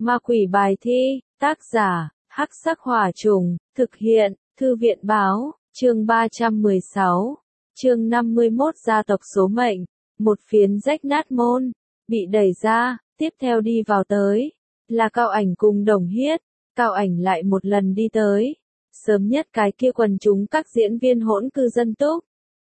Ma quỷ bài thi, tác giả, Hắc Sắc Hỏa Trùng, thực hiện, Thư viện báo, chương 316, chương 51 gia tộc số mệnh, một phiến rách nát môn, bị đẩy ra, tiếp theo đi vào tới, là Cao Ảnh cùng Đồng Hiết, Cao Ảnh lại một lần đi tới, sớm nhất cái kia quần chúng các diễn viên hỗn cư dân túc.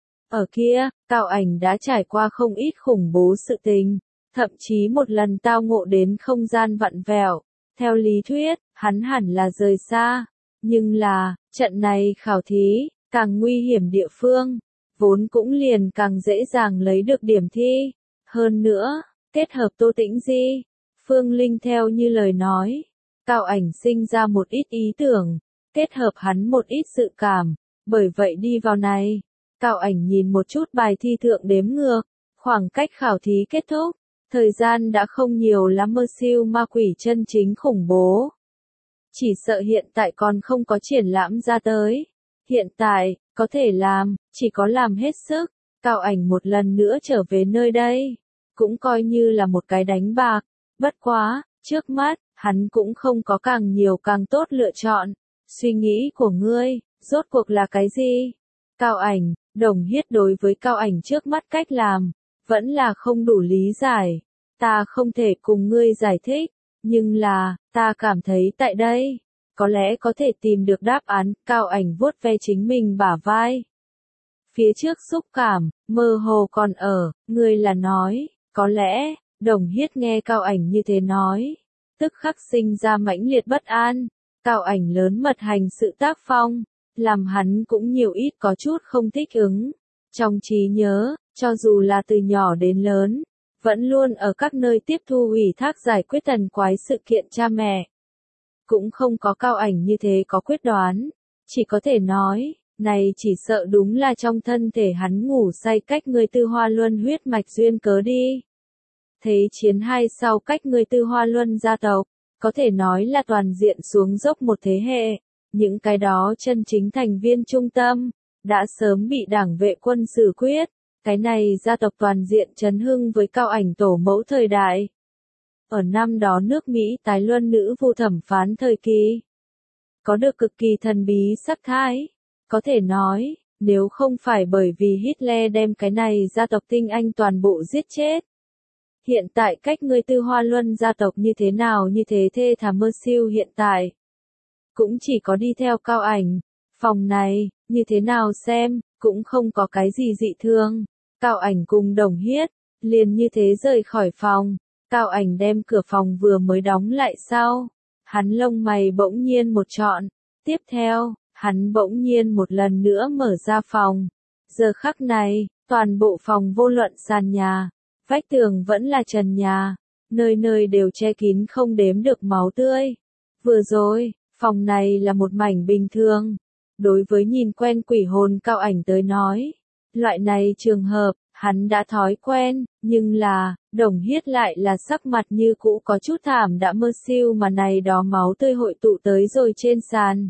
Ở kia, Cao Ảnh đã trải qua không ít khủng bố sự tình, thậm chí một lần tao ngộ đến không gian vặn vẹo. Theo lý thuyết, hắn hẳn là rời xa, nhưng là, trận này khảo thí, càng nguy hiểm địa phương, vốn cũng liền càng dễ dàng lấy được điểm thi. Hơn nữa, kết hợp Tô Tĩnh Di, Phương Linh theo như lời nói, Cao Ảnh sinh ra một ít ý tưởng, kết hợp hắn một ít sự cảm, bởi vậy đi vào này. Cao Ảnh nhìn một chút bài thi thượng đếm ngược, khoảng cách khảo thí kết thúc, thời gian đã không nhiều lắm, mơ siêu ma quỷ chân chính khủng bố. Chỉ sợ hiện tại còn không có triển lãm ra tới. Hiện tại, có thể làm, chỉ có làm hết sức. Cao Ảnh một lần nữa trở về nơi đây, cũng coi như là một cái đánh bạc. Bất quá, trước mắt, hắn cũng không có càng nhiều càng tốt lựa chọn. Suy nghĩ của ngươi, rốt cuộc là cái gì? Cao Ảnh, Đồng Hiết đối với Cao Ảnh trước mắt cách làm, vẫn là không đủ lý giải. Ta không thể cùng ngươi giải thích, nhưng là, ta cảm thấy tại đây, có lẽ có thể tìm được đáp án. Cao Ảnh vuốt ve chính mình bả vai. Phía trước xúc cảm, mơ hồ còn ở, ngươi là nói, có lẽ, Đồng Hiết nghe Cao Ảnh như thế nói, tức khắc sinh ra mãnh liệt bất an. Cao Ảnh lớn mật hành sự tác phong, làm hắn cũng nhiều ít có chút không thích ứng. Trong trí nhớ, cho dù là từ nhỏ đến lớn, vẫn luôn ở các nơi tiếp thu ủy thác giải quyết thần quái sự kiện cha mẹ. Cũng không có Cao Ảnh như thế có quyết đoán, chỉ có thể nói, này chỉ sợ đúng là trong thân thể hắn ngủ say cách ngươi Tư Hoa Luân huyết mạch duyên cớ đi. Thế chiến hai sau cách ngươi Tư Hoa Luân gia tộc, có thể nói là toàn diện xuống dốc một thế hệ, những cái đó chân chính thành viên trung tâm, đã sớm bị đảng vệ quân xử quyết. Cái này gia tộc toàn diện chấn hưng với Cao Ảnh tổ mẫu thời đại. Ở năm đó nước Mỹ tái luân nữ vu thẩm phán thời kỳ, có được cực kỳ thần bí sắc thái. Có thể nói, nếu không phải bởi vì Hitler đem cái này gia tộc tinh anh toàn bộ giết chết. Hiện tại cách ngươi Tư Hoa Luân gia tộc như thế nào như thế thê thảm mơ siêu hiện tại. Cũng chỉ có đi theo Cao Ảnh, phòng này, như thế nào xem, cũng không có cái gì dị thương. Cao Ảnh cùng Đồng Hiết, liền như thế rời khỏi phòng. Cao Ảnh đem cửa phòng vừa mới đóng lại sau, hắn lông mày bỗng nhiên một trọn. Tiếp theo, hắn bỗng nhiên một lần nữa mở ra phòng. Giờ khắc này, toàn bộ phòng vô luận sàn nhà, vách tường vẫn là trần nhà, nơi nơi đều che kín không đếm được máu tươi. Vừa rồi, phòng này là một mảnh bình thường. Đối với nhìn quen quỷ hồn Cao Ảnh tới nói, loại này trường hợp, hắn đã thói quen, nhưng là, Đồng Hiết lại là sắc mặt như cũ có chút thảm đã mơ siêu mà này đó máu tươi hội tụ tới rồi trên sàn.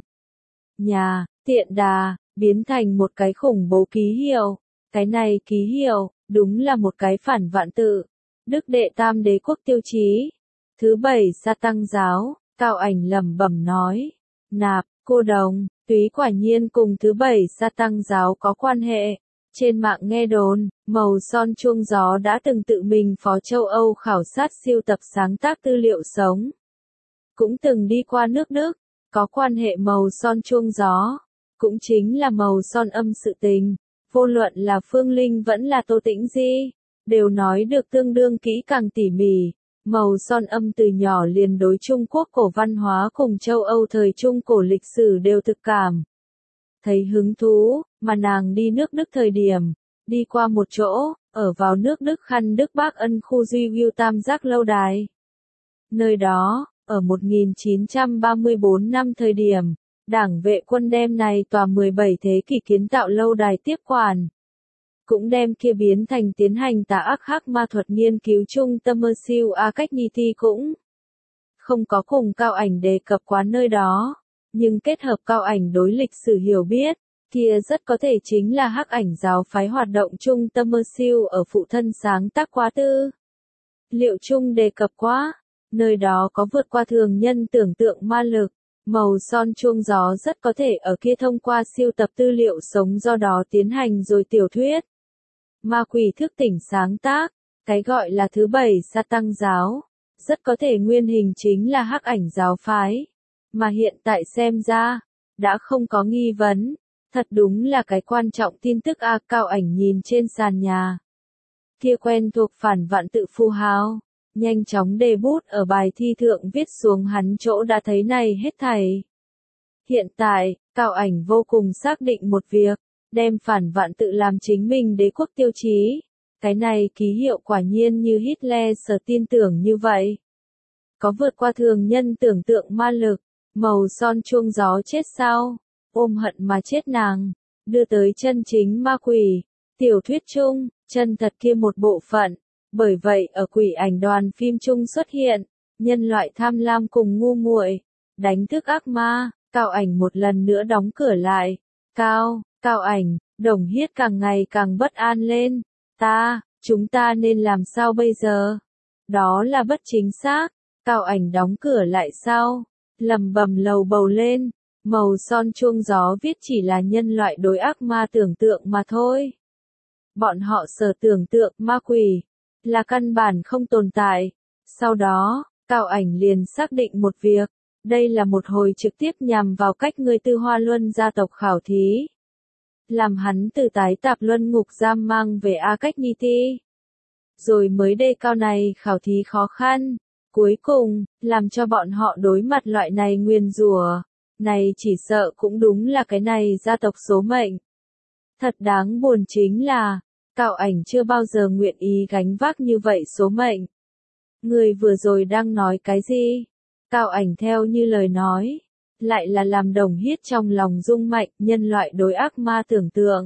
Nhà, tiện đà, biến thành một cái khủng bố ký hiệu. Cái này ký hiệu, đúng là một cái phản vạn tự. Đức Đệ Tam Đế Quốc tiêu chí. Thứ 7 Sa Tăng giáo, Cao Ảnh lẩm bẩm nói. Nạp, cô đồng, túy quả nhiên cùng thứ 7 Sa Tăng giáo có quan hệ. Trên mạng nghe đồn, màu son chuông gió đã từng tự mình phó châu Âu khảo sát siêu tập sáng tác tư liệu sống. Cũng từng đi qua nước Đức, có quan hệ màu son chuông gió, cũng chính là màu son âm sự tình. Vô luận là Phương Linh vẫn là Tô Tĩnh Di, đều nói được tương đương kỹ càng tỉ mỉ. Màu son âm từ nhỏ liền đối Trung Quốc cổ văn hóa cùng châu Âu thời Trung cổ lịch sử đều thực cảm. Thấy hứng thú, mà nàng đi nước Đức thời điểm, đi qua một chỗ, ở vào nước Đức Khăn Đức Bác Ân khu Duy View Tam Giác lâu đài. Nơi đó, ở 1934 năm thời điểm, đảng vệ quân đem này tòa 17 thế kỷ kiến tạo lâu đài tiếp quản. Cũng đem kia biến thành tiến hành tà ác hắc ma thuật nghiên cứu trung tâm mơ siêu A Cách Nhi Thi cũng không có cùng Cao Ảnh đề cập quá nơi đó. Nhưng kết hợp Cao Ảnh đối lịch sử hiểu biết, kia rất có thể chính là Hắc Ảnh giáo phái hoạt động trung tâm mơ siêu ở phụ thân sáng tác quá tư. Liệu trung đề cập quá, Nơi đó có vượt qua thường nhân tưởng tượng ma lực. Màu son chuông gió rất có thể ở kia thông qua siêu tập tư liệu sống do đó tiến hành rồi tiểu thuyết. Ma quỷ thức tỉnh sáng tác, cái gọi là thứ bảy sa tăng giáo, rất có thể nguyên hình chính là hắc ảnh giáo phái. Mà hiện tại xem ra, đã không có nghi vấn, thật đúng là cái quan trọng tin tức a. Cao Ảnh nhìn trên sàn nhà. Kia quen thuộc phản vạn tự phù hào, nhanh chóng đề bút ở bài thi thượng viết xuống hắn chỗ đã thấy này hết thảy. Hiện tại, Cao Ảnh vô cùng xác định một việc, đem phản vạn tự làm chính mình đế quốc tiêu chí. Cái này ký hiệu quả nhiên như Hitler sở tin tưởng như vậy. Có vượt qua thường nhân tưởng tượng ma lực, màu son chuông gió chết sao, ôm hận mà chết nàng, đưa tới chân chính ma quỷ, tiểu thuyết chung, chân thật kia một bộ phận. Bởi vậy ở quỷ ảnh đoàn phim chung xuất hiện, nhân loại tham lam cùng ngu muội, đánh thức ác ma. Cao Ảnh một lần nữa đóng cửa lại. Cao Ảnh, Đồng Hiết càng ngày càng bất an lên. Chúng ta nên làm sao bây giờ? Đó là bất chính xác. Cao Ảnh đóng cửa lại sao? Lầm bầm lầu bầu lên. Màu son chuông gió viết chỉ là nhân loại đối ác ma tưởng tượng mà thôi. Bọn họ sở tưởng tượng ma quỷ là căn bản không tồn tại. Sau đó, Cao Ảnh liền xác định một việc. Đây là một hồi trực tiếp nhằm vào cách người Tư Hoa Luân gia tộc khảo thí. Làm hắn từ tái tạp luân ngục giam mang về A Cách Ni Ti. Rồi mới đề cao này khảo thí khó khăn. Cuối cùng, làm cho bọn họ đối mặt loại này nguyền rủa. Này chỉ sợ cũng đúng là cái này gia tộc số mệnh. Thật đáng buồn chính là, Cao Ảnh chưa bao giờ nguyện ý gánh vác như vậy số mệnh. Người vừa rồi đang nói cái gì? Cao Ảnh theo như lời nói, lại là làm Đồng Hiết trong lòng rung mạnh, nhân loại đối ác ma tưởng tượng.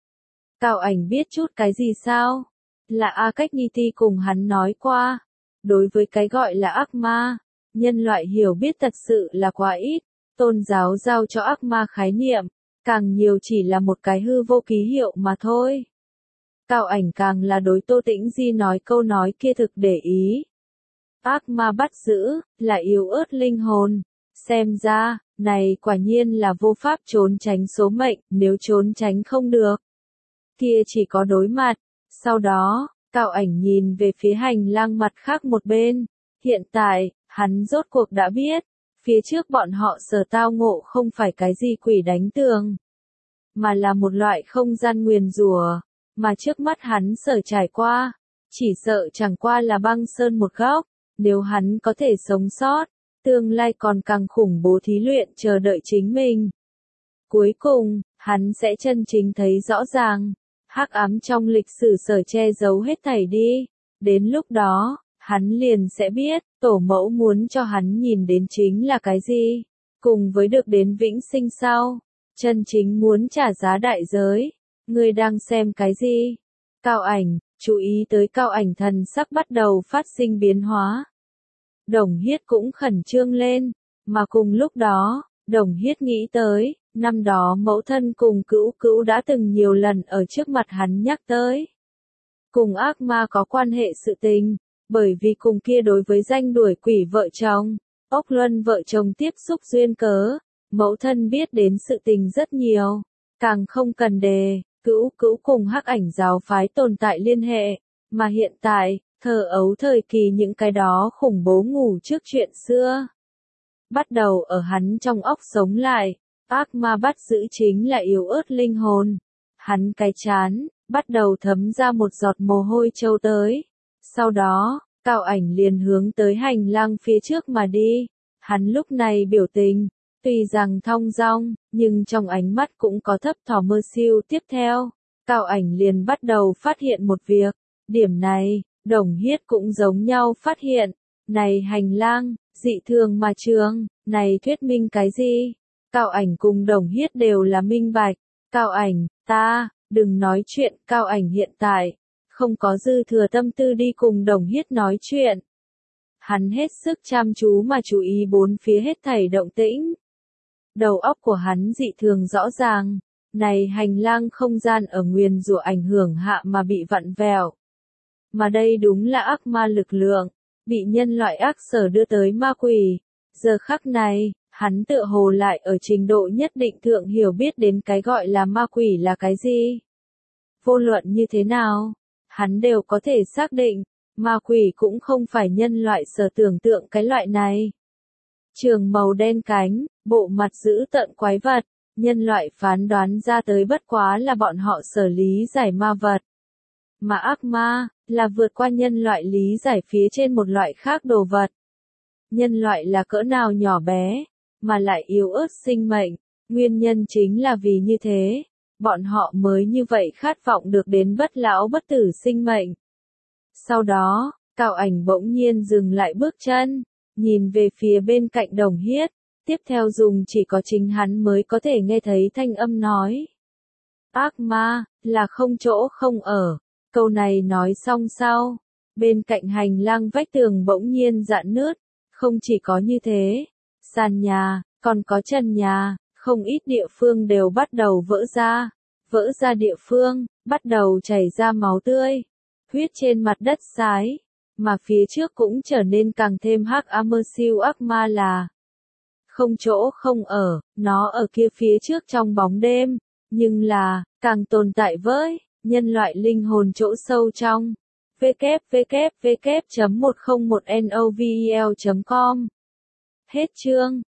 Cao Ảnh biết chút cái gì sao? Là A Cách Ni Ti cùng hắn nói qua. Đối với cái gọi là ác ma, nhân loại hiểu biết thật sự là quá ít. Tôn giáo giao cho ác ma khái niệm, càng nhiều chỉ là một cái hư vô ký hiệu mà thôi. Cao Ảnh càng là đối Tô Tĩnh Di nói câu nói kia thực để ý. Ác ma bắt giữ, là yếu ớt linh hồn. Xem ra, này quả nhiên là vô pháp trốn tránh số mệnh, nếu trốn tránh không được. Kia chỉ có đối mặt. Sau đó, Cao Ảnh nhìn về phía hành lang mặt khác một bên. Hiện tại, hắn rốt cuộc đã biết, phía trước bọn họ sở tao ngộ không phải cái gì quỷ đánh tường, mà là một loại không gian nguyền rủa, mà trước mắt hắn sở trải qua, chỉ sợ chẳng qua là băng sơn một góc. Nếu hắn có thể sống sót, tương lai còn càng khủng bố thí luyện chờ đợi chính mình. Cuối cùng, hắn sẽ chân chính thấy rõ ràng, hắc ám trong lịch sử sở che giấu hết thảy đi. Đến lúc đó, hắn liền sẽ biết, tổ mẫu muốn cho hắn nhìn đến chính là cái gì. Cùng với được đến vĩnh sinh sau, chân chính muốn trả giá đại giới. Người đang xem cái gì? Cao Ảnh, chú ý tới Cao Ảnh thần sắc bắt đầu phát sinh biến hóa. Đồng Hiết cũng khẩn trương lên, mà cùng lúc đó, Đồng Hiết nghĩ tới, năm đó mẫu thân cùng Cữu Cữu đã từng nhiều lần ở trước mặt hắn nhắc tới. Cùng ác ma có quan hệ sự tình, bởi vì cùng kia đối với danh đuổi quỷ vợ chồng, Ốc Luân vợ chồng tiếp xúc duyên cớ, mẫu thân biết đến sự tình rất nhiều, càng không cần đề, Cữu Cữu cùng hắc ảnh giáo phái tồn tại liên hệ, mà hiện tại, thơ ấu thời kỳ những cái đó khủng bố ngủ trước chuyện xưa. Bắt đầu ở hắn trong óc sống lại, ác ma bắt giữ chính là yếu ớt linh hồn. Hắn cái chán, bắt đầu thấm ra một giọt mồ hôi trâu tới. Sau đó, Cao Ảnh liền hướng tới hành lang phía trước mà đi. Hắn lúc này biểu tình, tuy rằng thong dong, nhưng trong ánh mắt cũng có thấp thỏm mơ siêu. Tiếp theo, Cao Ảnh liền bắt đầu phát hiện một việc. Điểm này, Đồng Hiết cũng giống nhau phát hiện. Này hành lang, dị thường mà trường, này thuyết minh cái gì? Cao Ảnh cùng Đồng Hiết đều là minh bạch. Cao Ảnh, đừng nói chuyện. Cao Ảnh hiện tại, không có dư thừa tâm tư đi cùng Đồng Hiết nói chuyện. Hắn hết sức chăm chú mà chú ý bốn phía hết thảy động tĩnh. Đầu óc của hắn dị thường rõ ràng. Này hành lang không gian ở nguyền rủa ảnh hưởng hạ mà bị vặn vẹo. Mà đây đúng là ác ma lực lượng. bị nhân loại ác sở đưa tới ma quỷ. Giờ khắc này, hắn tựa hồ lại ở trình độ nhất định thượng hiểu biết đến cái gọi là ma quỷ là cái gì. Vô luận như thế nào, hắn đều có thể xác định, ma quỷ cũng không phải nhân loại sở tưởng tượng cái loại này. Trường màu đen cánh, bộ mặt dữ tợn quái vật, nhân loại phán đoán ra tới bất quá là bọn họ sở lý giải ma vật. Mà ác ma, là vượt qua nhân loại lý giải phía trên một loại khác đồ vật. Nhân loại là cỡ nào nhỏ bé, mà lại yếu ớt sinh mệnh, nguyên nhân chính là vì như thế, bọn họ mới như vậy khát vọng được đến bất lão bất tử sinh mệnh. Sau đó, Cao Ảnh bỗng nhiên dừng lại bước chân, nhìn về phía bên cạnh Đồng Hiết, tiếp theo dùng chỉ có chính hắn mới có thể nghe thấy thanh âm nói. Ác ma, là không chỗ không ở. Câu này nói xong sau, bên cạnh hành lang vách tường bỗng nhiên rạn nứt, không chỉ có như thế, sàn nhà, còn có trần nhà, không ít địa phương đều bắt đầu vỡ ra địa phương, bắt đầu chảy ra máu tươi, huyết trên mặt đất sái, mà phía trước cũng trở nên càng thêm hắc ám siêu ác ma là không chỗ không ở, nó ở kia phía trước trong bóng đêm, nhưng là, càng tồn tại với nhân loại linh hồn chỗ sâu trong. www.101novel.com Hết chương.